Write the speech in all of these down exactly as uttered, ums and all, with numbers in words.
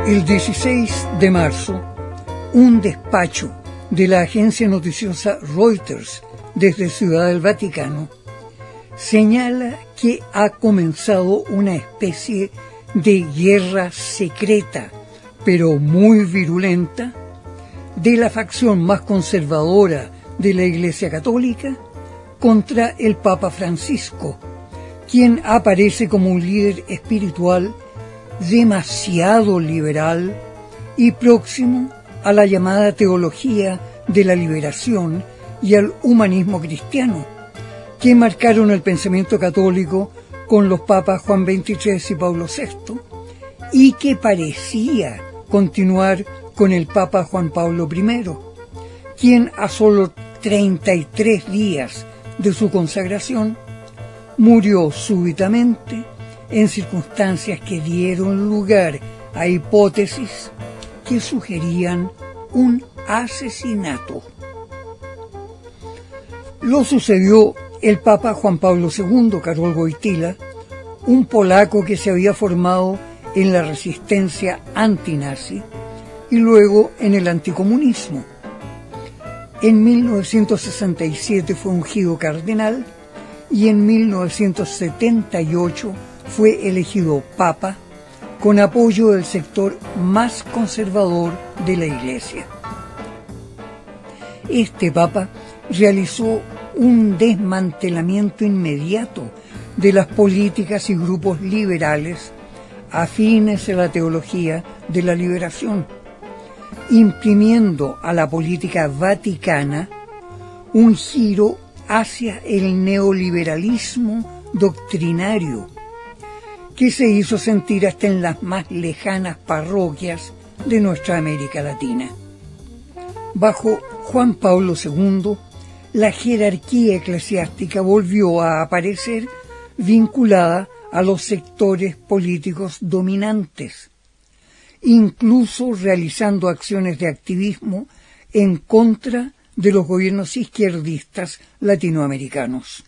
El dieciséis de marzo, un despacho de la agencia noticiosa Reuters desde Ciudad del Vaticano señala que ha comenzado una especie de guerra secreta, pero muy virulenta, de la facción más conservadora de la Iglesia Católica contra el Papa Francisco, quien aparece como un líder espiritual demasiado liberal y próximo a la llamada teología de la liberación y al humanismo cristiano, que marcaron el pensamiento católico con los papas Juan veintitrés y Pablo sexto, y que parecía continuar con el Papa Juan Pablo primero, quien a solo treinta y tres días de su consagración murió súbitamente en circunstancias que dieron lugar a hipótesis que sugerían un asesinato. Lo sucedió el Papa Juan Pablo segundo, Karol Wojtyła, un polaco que se había formado en la resistencia antinazi y luego en el anticomunismo. En mil novecientos sesenta y siete fue ungido cardenal y en mil novecientos setenta y ocho fue elegido papa con apoyo del sector más conservador de la Iglesia. Este papa realizó un desmantelamiento inmediato de las políticas y grupos liberales afines a la teología de la liberación, imprimiendo a la política vaticana un giro hacia el neoliberalismo doctrinario, que se hizo sentir hasta en las más lejanas parroquias de nuestra América Latina. Bajo Juan Pablo segundo, la jerarquía eclesiástica volvió a aparecer vinculada a los sectores políticos dominantes, incluso realizando acciones de activismo en contra de los gobiernos izquierdistas latinoamericanos.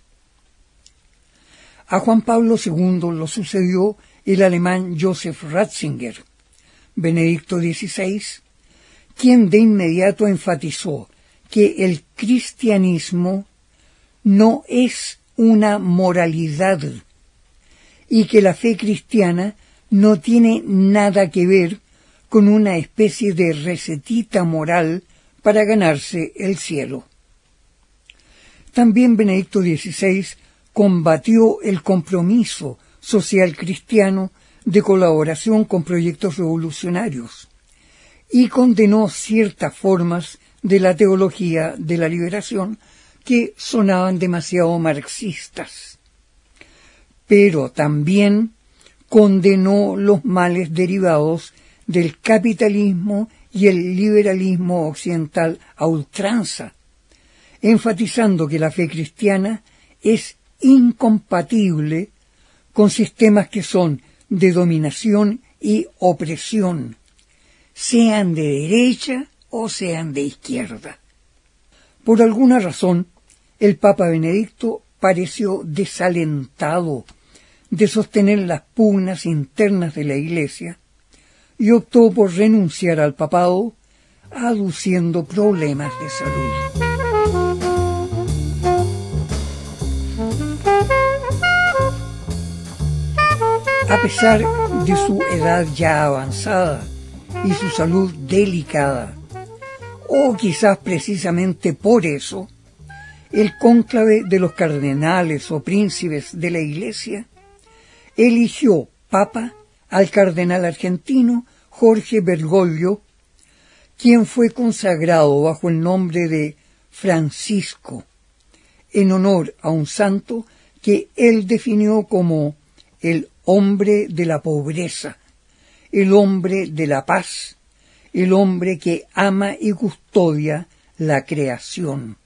A Juan Pablo segundo lo sucedió el alemán Joseph Ratzinger, Benedicto dieciséis, quien de inmediato enfatizó que el cristianismo no es una moralidad y que la fe cristiana no tiene nada que ver con una especie de recetita moral para ganarse el cielo. También Benedicto dieciséis combatió el compromiso social cristiano de colaboración con proyectos revolucionarios y condenó ciertas formas de la teología de la liberación que sonaban demasiado marxistas. Pero también condenó los males derivados del capitalismo y el liberalismo occidental a ultranza, enfatizando que la fe cristiana es incompatible con sistemas que son de dominación y opresión, sean de derecha o sean de izquierda. Por alguna razón, el Papa Benedicto pareció desalentado de sostener las pugnas internas de la Iglesia y optó por renunciar al papado, aduciendo problemas de salud. A pesar de su edad ya avanzada y su salud delicada, o quizás precisamente por eso, el cónclave de los cardenales o príncipes de la Iglesia eligió papa al cardenal argentino Jorge Bergoglio, quien fue consagrado bajo el nombre de Francisco, en honor a un santo que él definió como el hombre de la pobreza, el hombre de la paz, el hombre que ama y custodia la creación.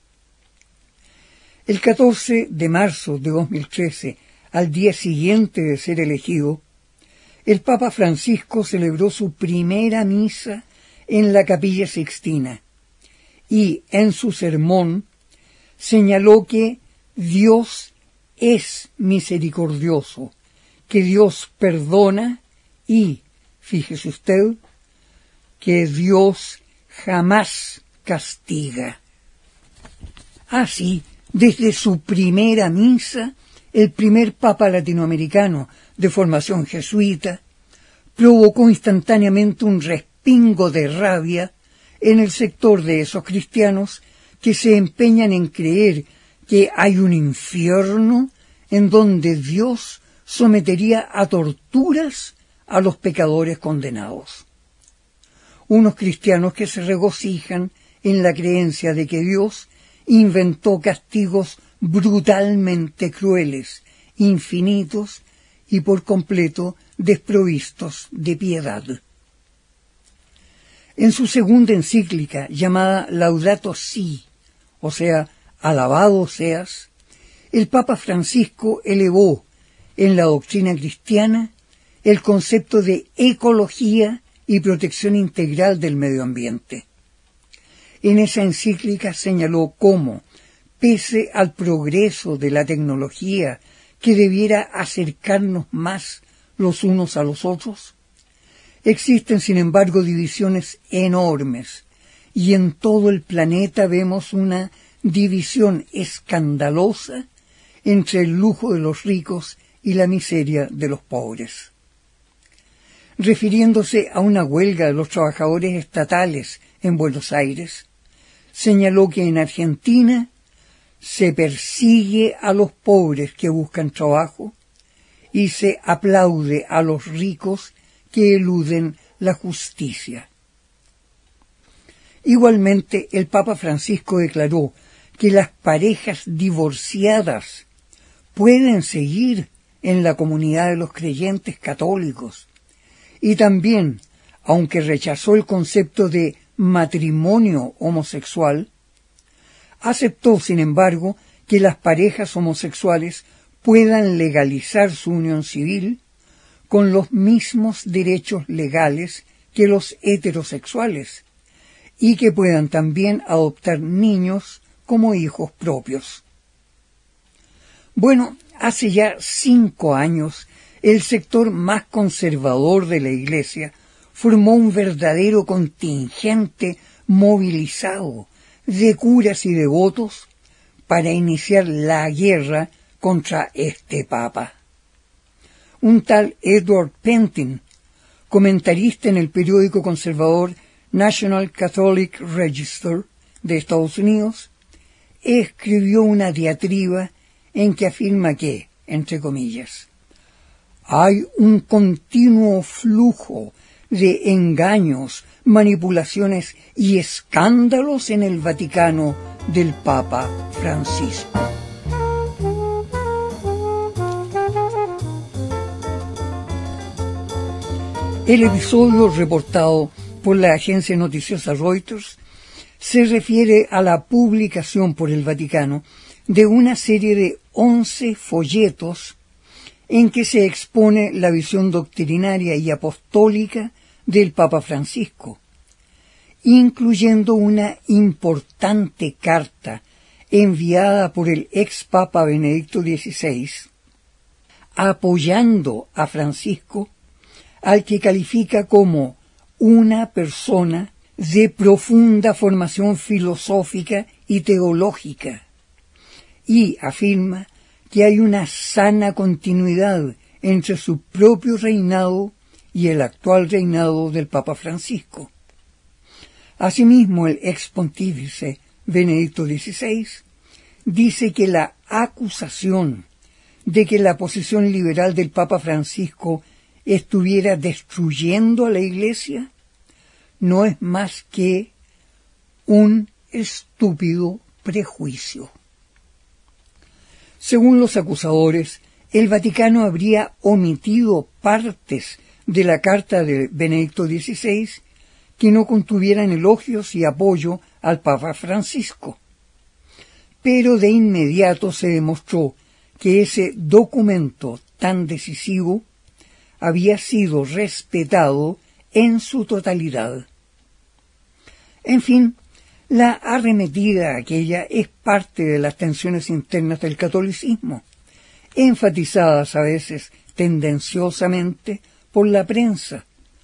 El catorce de marzo de dos mil trece, al día siguiente de ser elegido, el Papa Francisco celebró su primera misa en la Capilla Sixtina y en su sermón señaló que Dios es misericordioso, que Dios perdona y, fíjese usted, que Dios jamás castiga. Así, desde su primera misa, el primer papa latinoamericano de formación jesuita provocó instantáneamente un respingo de rabia en el sector de esos cristianos que se empeñan en creer que hay un infierno en donde Dios sometería a torturas a los pecadores condenados. Unos cristianos que se regocijan en la creencia de que Dios inventó castigos brutalmente crueles, infinitos y por completo desprovistos de piedad. En su segunda encíclica, llamada Laudato Si, o sea, alabado seas, el Papa Francisco elevó en la doctrina cristiana el concepto de ecología y protección integral del medio ambiente. En esa encíclica señaló cómo, pese al progreso de la tecnología que debiera acercarnos más los unos a los otros, existen sin embargo divisiones enormes, y en todo el planeta vemos una división escandalosa entre el lujo de los ricos y la miseria de los pobres. Refiriéndose a una huelga de los trabajadores estatales en Buenos Aires, señaló que en Argentina se persigue a los pobres que buscan trabajo y se aplaude a los ricos que eluden la justicia. Igualmente, el Papa Francisco declaró que las parejas divorciadas pueden seguir en la comunidad de los creyentes católicos y también, aunque rechazó el concepto de matrimonio homosexual, aceptó, sin embargo, que las parejas homosexuales puedan legalizar su unión civil con los mismos derechos legales que los heterosexuales y que puedan también adoptar niños como hijos propios. Bueno, hace ya cinco años, el sector más conservador de la Iglesia formó un verdadero contingente movilizado de curas y devotos para iniciar la guerra contra este papa. Un tal Edward Pentin, comentarista en el periódico conservador National Catholic Register de Estados Unidos, escribió una diatriba en que afirma que, entre comillas, hay un continuo flujo de engaños, manipulaciones y escándalos en el Vaticano del Papa Francisco. El episodio reportado por la agencia noticiosa Reuters se refiere a la publicación por el Vaticano de una serie de once folletos en que se expone la visión doctrinaria y apostólica del Papa Francisco, incluyendo una importante carta enviada por el ex Papa Benedicto dieciséis, apoyando a Francisco, al que califica como una persona de profunda formación filosófica y teológica, y afirma que hay una sana continuidad entre su propio reinado y el actual reinado del Papa Francisco. Asimismo, el ex pontífice Benedicto dieciséis dice que la acusación de que la posición liberal del Papa Francisco estuviera destruyendo a la Iglesia no es más que un estúpido prejuicio. Según los acusadores, el Vaticano habría omitido partes de la carta de Benedicto dieciséis que no contuvieran elogios y apoyo al Papa Francisco. Pero de inmediato se demostró que ese documento tan decisivo había sido respetado en su totalidad. En fin, la arremetida aquella es parte de las tensiones internas del catolicismo, enfatizadas a veces tendenciosamente por la prensa,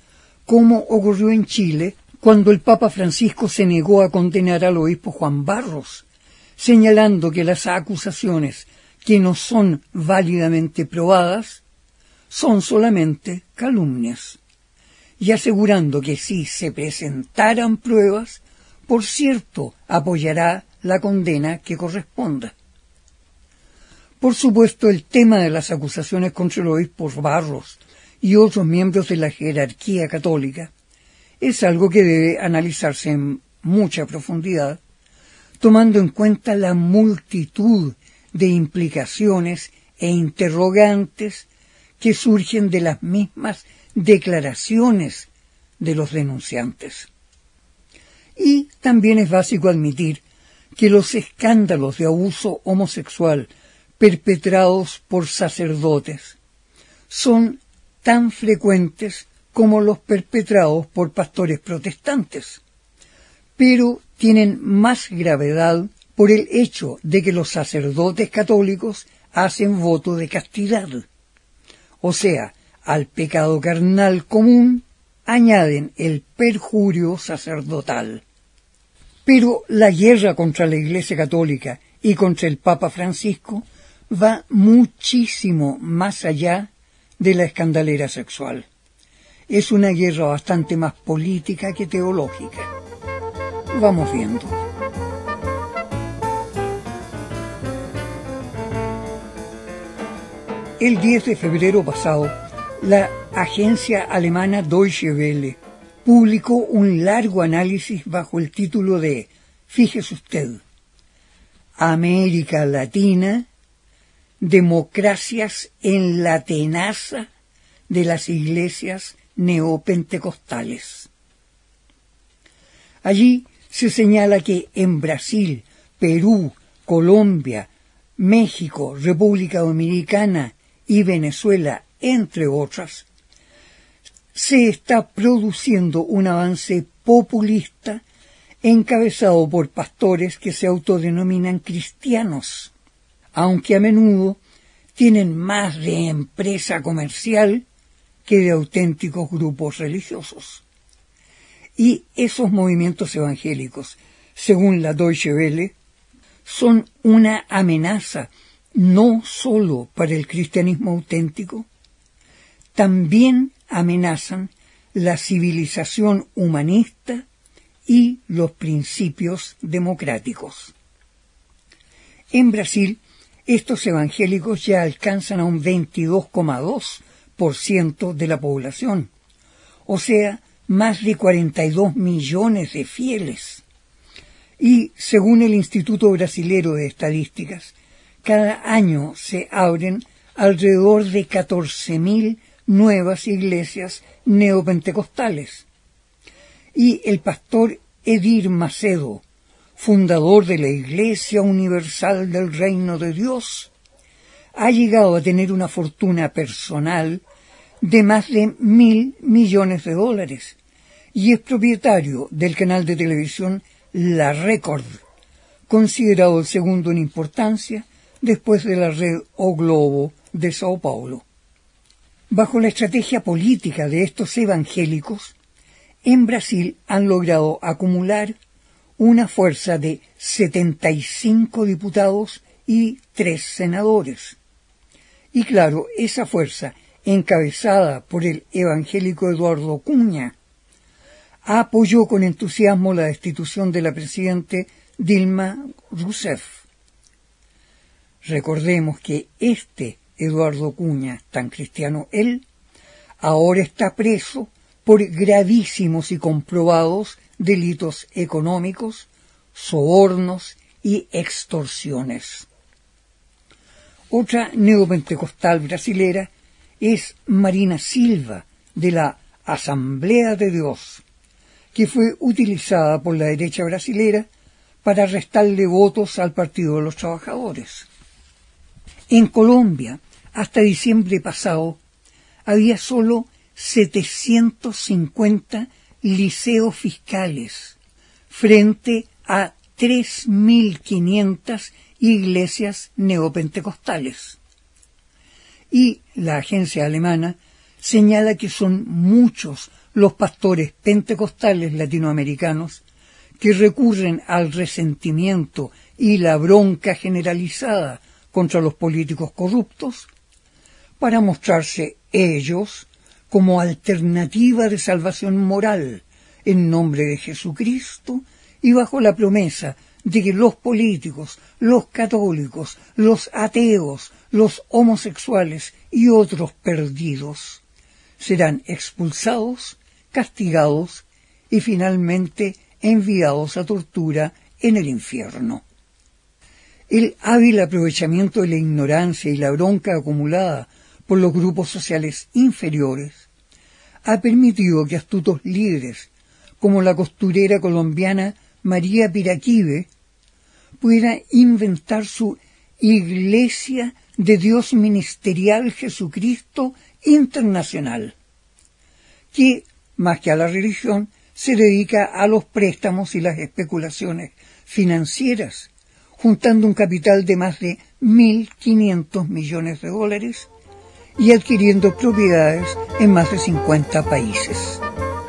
como ocurrió en Chile cuando el Papa Francisco se negó a condenar al obispo Juan Barros, señalando que las acusaciones que no son válidamente probadas son solamente calumnias, y asegurando que si se presentaran pruebas, por cierto, apoyará la condena que corresponda. Por supuesto, el tema de las acusaciones contra el obispo Barros y otros miembros de la jerarquía católica es algo que debe analizarse en mucha profundidad, tomando en cuenta la multitud de implicaciones e interrogantes que surgen de las mismas declaraciones de los denunciantes. Y también es básico admitir que los escándalos de abuso homosexual perpetrados por sacerdotes son tan frecuentes como los perpetrados por pastores protestantes, pero tienen más gravedad por el hecho de que los sacerdotes católicos hacen voto de castidad, o sea, al pecado carnal común añaden el perjurio sacerdotal. Pero la guerra contra la Iglesia Católica y contra el Papa Francisco va muchísimo más allá de la escandalera sexual. Es una guerra bastante más política que teológica. Vamos viendo. El diez de febrero pasado, la agencia alemana Deutsche Welle publicó un largo análisis bajo el título de, fíjese usted, América Latina, democracias en la tenaza de las iglesias neopentecostales. Allí se señala que en Brasil, Perú, Colombia, México, República Dominicana y Venezuela, entre otras, se está produciendo un avance populista encabezado por pastores que se autodenominan cristianos, aunque a menudo tienen más de empresa comercial que de auténticos grupos religiosos. Y esos movimientos evangélicos, según la Deutsche Welle, son una amenaza no solo para el cristianismo auténtico, también amenazan la civilización humanista y los principios democráticos. En Brasil, estos evangélicos ya alcanzan a un veintidós coma dos por ciento de la población, o sea, más de cuarenta y dos millones de fieles. Y, según el Instituto Brasilero de Estadísticas, cada año se abren alrededor de catorce mil nuevas iglesias neopentecostales. Y el pastor Edir Macedo, fundador de la Iglesia Universal del Reino de Dios, ha llegado a tener una fortuna personal de más de mil millones de dólares y es propietario del canal de televisión La Record, considerado el segundo en importancia después de la red O Globo de Sao Paulo. Bajo la estrategia política de estos evangélicos, en Brasil han logrado acumular una fuerza de setenta y cinco diputados y tres senadores. Y claro, esa fuerza, encabezada por el evangélico Eduardo Cunha, apoyó con entusiasmo la destitución de la presidente Dilma Rousseff. Recordemos que este Eduardo Cunha, tan cristiano él, ahora está preso por gravísimos y comprobados delitos económicos, sobornos y extorsiones. Otra neopentecostal brasilera es Marina Silva, de la Asamblea de Dios, que fue utilizada por la derecha brasilera para restarle votos al Partido de los Trabajadores. En Colombia, hasta diciembre pasado, había solo setecientos cincuenta liceos fiscales frente a tres mil quinientas iglesias neopentecostales. Y la agencia alemana señala que son muchos los pastores pentecostales latinoamericanos que recurren al resentimiento y la bronca generalizada contra los políticos corruptos para mostrarse ellos como alternativa de salvación moral en nombre de Jesucristo y bajo la promesa de que los políticos, los católicos, los ateos, los homosexuales y otros perdidos serán expulsados, castigados y finalmente enviados a tortura en el infierno. El hábil aprovechamiento de la ignorancia y la bronca acumulada por los grupos sociales inferiores ha permitido que astutos líderes como la costurera colombiana María Piraquive pudiera inventar su Iglesia de Dios Ministerial Jesucristo Internacional, que, más que a la religión, se dedica a los préstamos y las especulaciones financieras, juntando un capital de más de mil quinientos millones de dólares y adquiriendo propiedades en más de cincuenta países.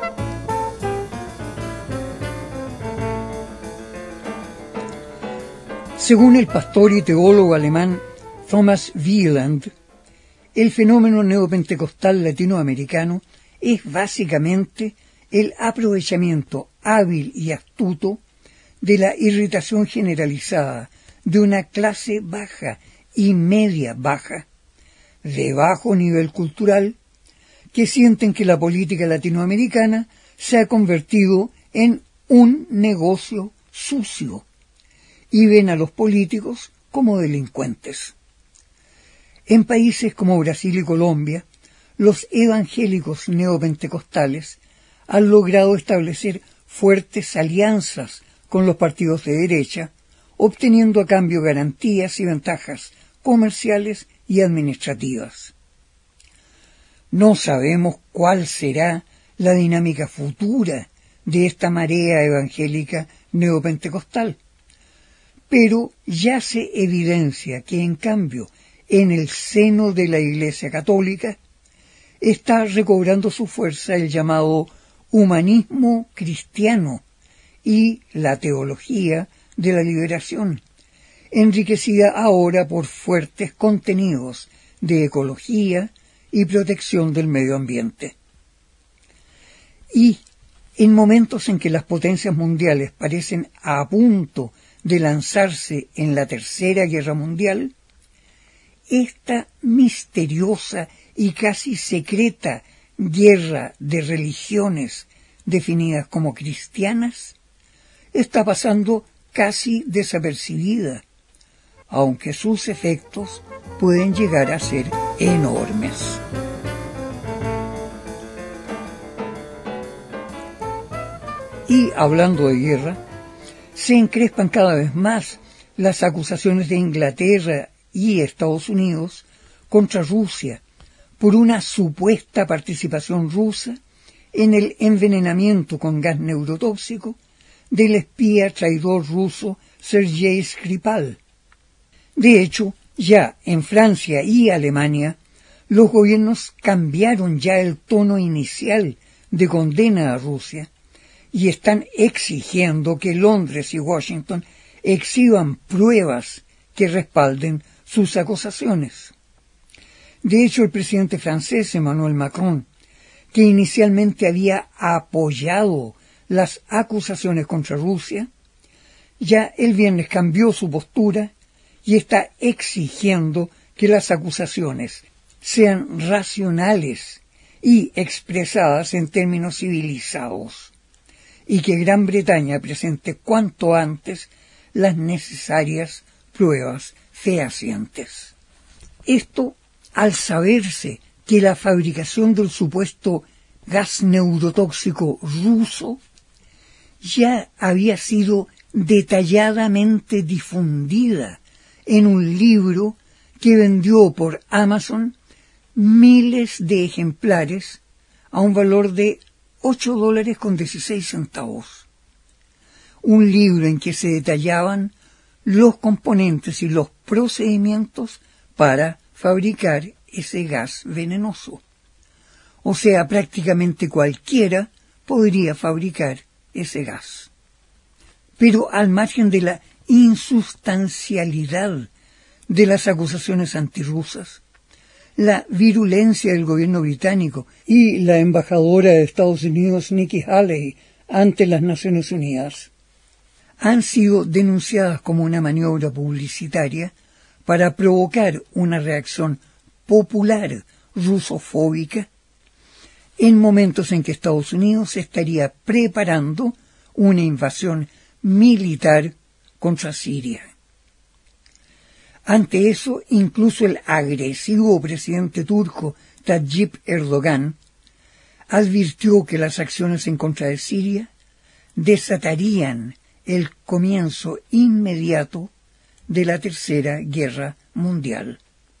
Según el pastor y teólogo alemán Thomas Wieland, el fenómeno neopentecostal latinoamericano es básicamente el aprovechamiento hábil y astuto de la irritación generalizada de una clase baja y media baja, de bajo nivel cultural, que sienten que la política latinoamericana se ha convertido en un negocio sucio y ven a los políticos como delincuentes. En países como Brasil y Colombia, los evangélicos neopentecostales han logrado establecer fuertes alianzas con los partidos de derecha, obteniendo a cambio garantías y ventajas comerciales y administrativas. No sabemos cuál será la dinámica futura de esta marea evangélica neopentecostal, pero ya se evidencia que, en cambio, en el seno de la Iglesia Católica está recobrando su fuerza el llamado humanismo cristiano y la teología de la liberación, enriquecida ahora por fuertes contenidos de ecología y protección del medio ambiente. Y en momentos en que las potencias mundiales parecen a punto de lanzarse en la Tercera Guerra Mundial, esta misteriosa y casi secreta guerra de religiones definidas como cristianas está pasando casi desapercibida, aunque sus efectos pueden llegar a ser enormes. Y hablando de guerra, se encrespan cada vez más las acusaciones de Inglaterra y Estados Unidos contra Rusia por una supuesta participación rusa en el envenenamiento con gas neurotóxico del espía traidor ruso Sergei Skripal. De hecho, ya en Francia y Alemania, los gobiernos cambiaron ya el tono inicial de condena a Rusia y están exigiendo que Londres y Washington exhiban pruebas que respalden sus acusaciones. De hecho, el presidente francés Emmanuel Macron, que inicialmente había apoyado las acusaciones contra Rusia, ya el viernes cambió su postura y está exigiendo que las acusaciones sean racionales y expresadas en términos civilizados, y que Gran Bretaña presente cuanto antes las necesarias pruebas fehacientes. Esto al saberse que la fabricación del supuesto gas neurotóxico ruso ya había sido detalladamente difundida en un libro que vendió por Amazon miles de ejemplares a un valor de ocho dólares con dieciséis centavos. Un libro en que se detallaban los componentes y los procedimientos para fabricar ese gas venenoso. o sea, prácticamente cualquiera podría fabricar ese gas. Pero al margen de la insustancialidad de las acusaciones antirrusas, la virulencia del gobierno británico y la embajadora de Estados Unidos, Nikki Haley, ante las Naciones Unidas, han sido denunciadas como una maniobra publicitaria para provocar una reacción popular rusofóbica en momentos en que Estados Unidos estaría preparando una invasión militar contra Siria. Ante eso, incluso el agresivo presidente turco Tayyip Erdogan advirtió que las acciones en contra de Siria desatarían el comienzo inmediato de la Tercera Guerra Mundial.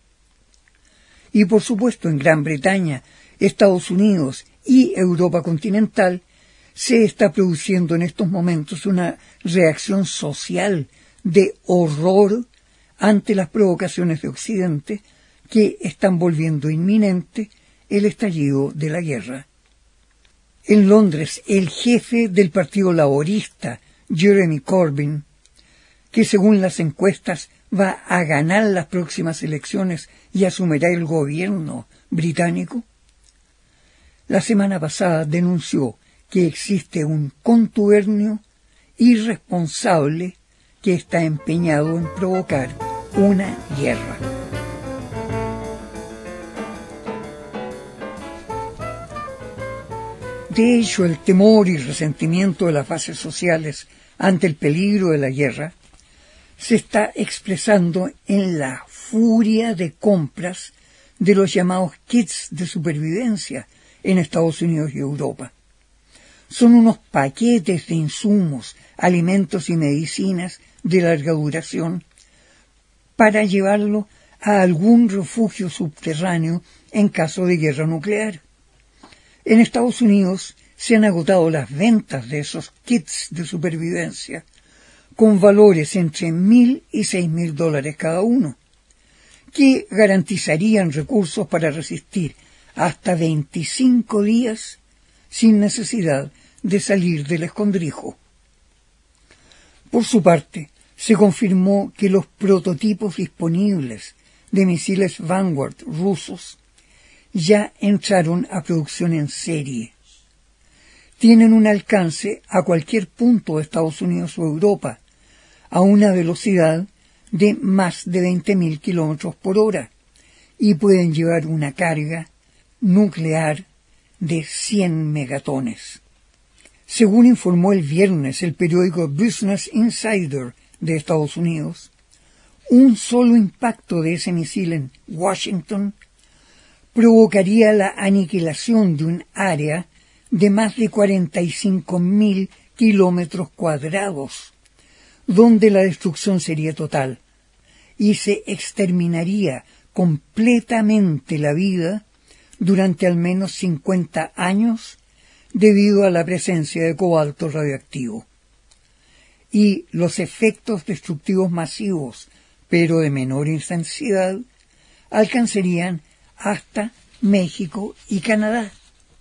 Y por supuesto en Gran Bretaña, Estados Unidos y Europa continental se está produciendo en estos momentos una reacción social de horror ante las provocaciones de Occidente que están volviendo inminente el estallido de la guerra. En Londres, el jefe del Partido Laborista, Jeremy Corbyn, que según las encuestas va a ganar las próximas elecciones y asumirá el gobierno británico, la semana pasada denunció que existe un contubernio irresponsable que está empeñado en provocar una guerra. De hecho, el temor y resentimiento de las bases sociales ante el peligro de la guerra se está expresando en la furia de compras de los llamados kits de supervivencia en Estados Unidos y Europa. Son unos paquetes de insumos, alimentos y medicinas de larga duración para llevarlo a algún refugio subterráneo en caso de guerra nuclear. En Estados Unidos se han agotado las ventas de esos kits de supervivencia con valores entre mil y seis mil dólares cada uno, que garantizarían recursos para resistir hasta veinticinco días sin necesidad de salir del escondrijo. Por su parte, se confirmó que los prototipos disponibles de misiles Vanguard rusos ya entraron a producción en serie. Tienen un alcance a cualquier punto de Estados Unidos o Europa, a una velocidad de más de veinte mil kilómetros por hora, y pueden llevar una carga nuclear de cien megatones. Según informó el viernes el periódico Business Insider de Estados Unidos, un solo impacto de ese misil en Washington provocaría la aniquilación de un área de más de cuarenta y cinco mil kilómetros cuadrados, donde la destrucción sería total, y se exterminaría completamente la vida durante al menos cincuenta años debido a la presencia de cobalto radioactivo. Y los efectos destructivos masivos, pero de menor intensidad, alcanzarían hasta México y Canadá.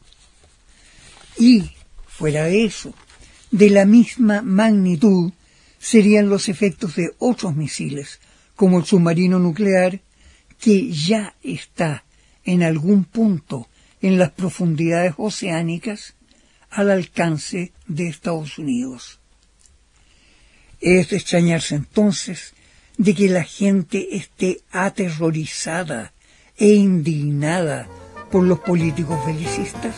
Y, fuera de eso, de la misma magnitud serían los efectos de otros misiles, como el submarino nuclear, que ya está en algún punto en las profundidades oceánicas al alcance de Estados Unidos. Es de extrañarse entonces de que la gente esté aterrorizada e indignada por los políticos belicistas.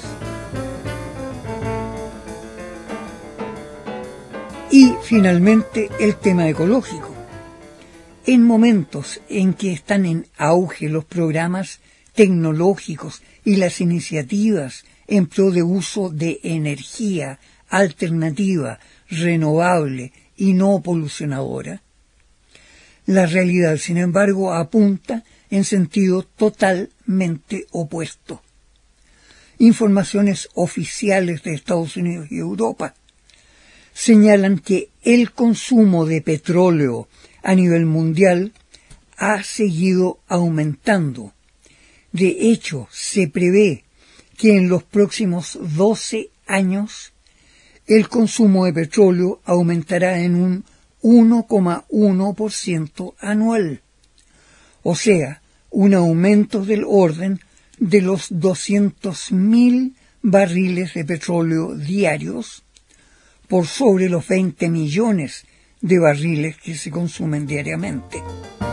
Y finalmente el tema ecológico. En momentos en que están en auge los programas tecnológicos y las iniciativas en pro de uso de energía alternativa, renovable y no polucionadora, la realidad, sin embargo, apunta en sentido totalmente opuesto. Informaciones oficiales de Estados Unidos y Europa señalan que el consumo de petróleo a nivel mundial ha seguido aumentando. De hecho, se prevé que en los próximos doce años el consumo de petróleo aumentará en un uno coma uno por ciento anual, o sea, un aumento del orden de los doscientos mil barriles de petróleo diarios por sobre los veinte millones de barriles que se consumen diariamente.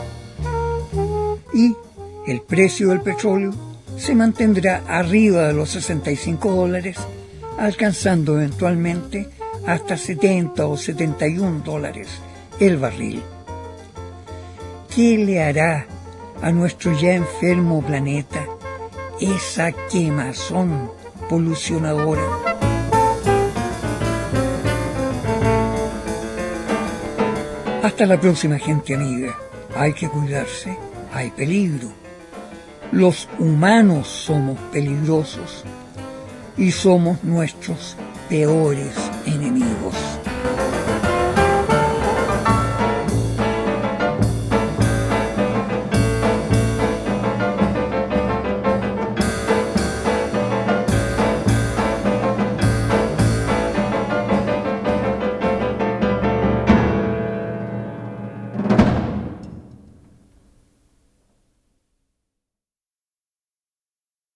Y el precio del petróleo se mantendrá arriba de los sesenta y cinco dólares, alcanzando eventualmente hasta setenta o setenta y un dólares el barril. ¿Qué le hará a nuestro ya enfermo planeta esa quemazón polucionadora? Hasta la próxima, gente amiga. Hay que cuidarse, hay peligro. Los humanos somos peligrosos y somos nuestros peores enemigos.